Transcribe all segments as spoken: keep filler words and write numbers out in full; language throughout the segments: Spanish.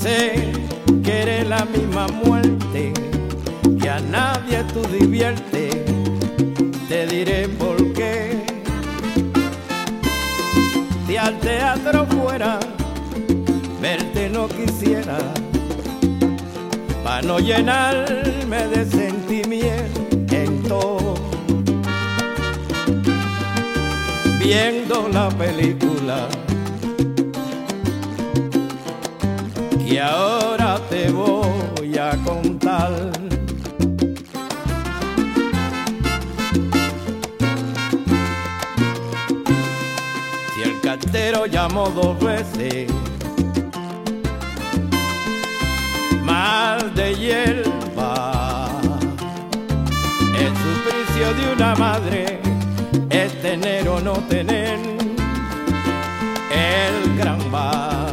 sé que eres la misma muerte, que a nadie tú diviertes. Te diré por qué. Si al teatro fuera, verte no quisiera, pa' no llenarme de sentimiento. Viendo la película que ahora te voy a contar. Si el cartero llamó dos veces, mal de hierba, el suplicio de una madre es tener o no tener el gran mal.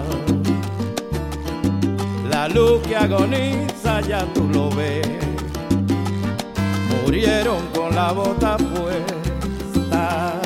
La luz que agoniza ya tú lo ves, murieron con la bota puesta.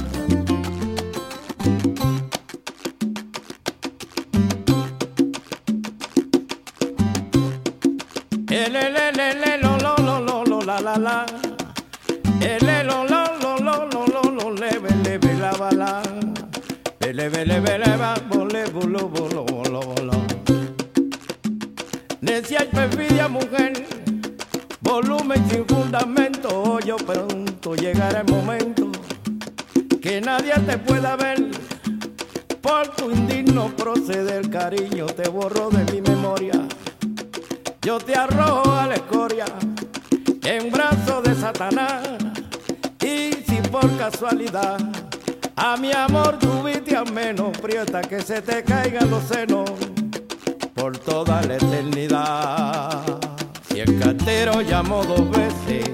El el el el lo lo lo lo lo la la la, el el lo lo lo lo lo lo lo leve leve la bala, leve leve leve bole bolo bolo bolo bolo. Necia y perfidia mujer, volumen sin fundamento. Yo pronto llegará el momento que nadie te pueda ver por tu indigno proceder. Cariño, te borro de mi memoria, yo te arrojo a la escoria en brazos de Satanás. Y si por casualidad a mi amor tuviste a menos, prieta que se te caigan los senos por toda la eternidad. Si el cartero llamó dos veces,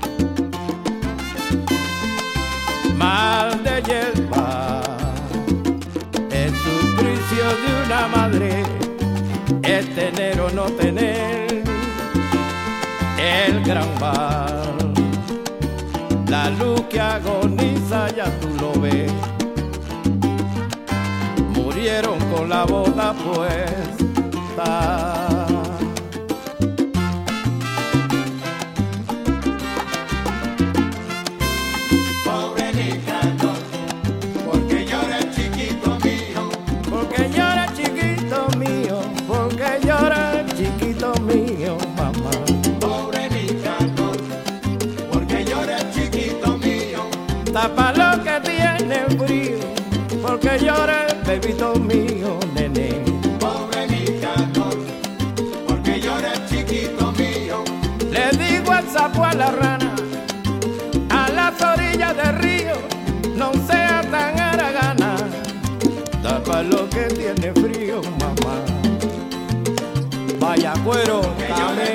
mal de hierba, el suplicio de una madre es tener o no tener el gran mal. La luz que agoniza ya tú lo ves, murieron con la bota puesta. Pobre Nicanor, porque llora el chiquito mío, porque llora chiquito mío, porque llora chiquito mío, mamá. pobre Nicanor, porque llora el chiquito mío, Tapa lo que tiene frío, porque llora el bebito mío, nene. pobre Nicanor, porque llora el chiquito mío, Le digo al sapo, a la rana, a las orillas del río, no sea tan haragana. Tapa lo que tiene frío, mamá. Vaya cuero, dame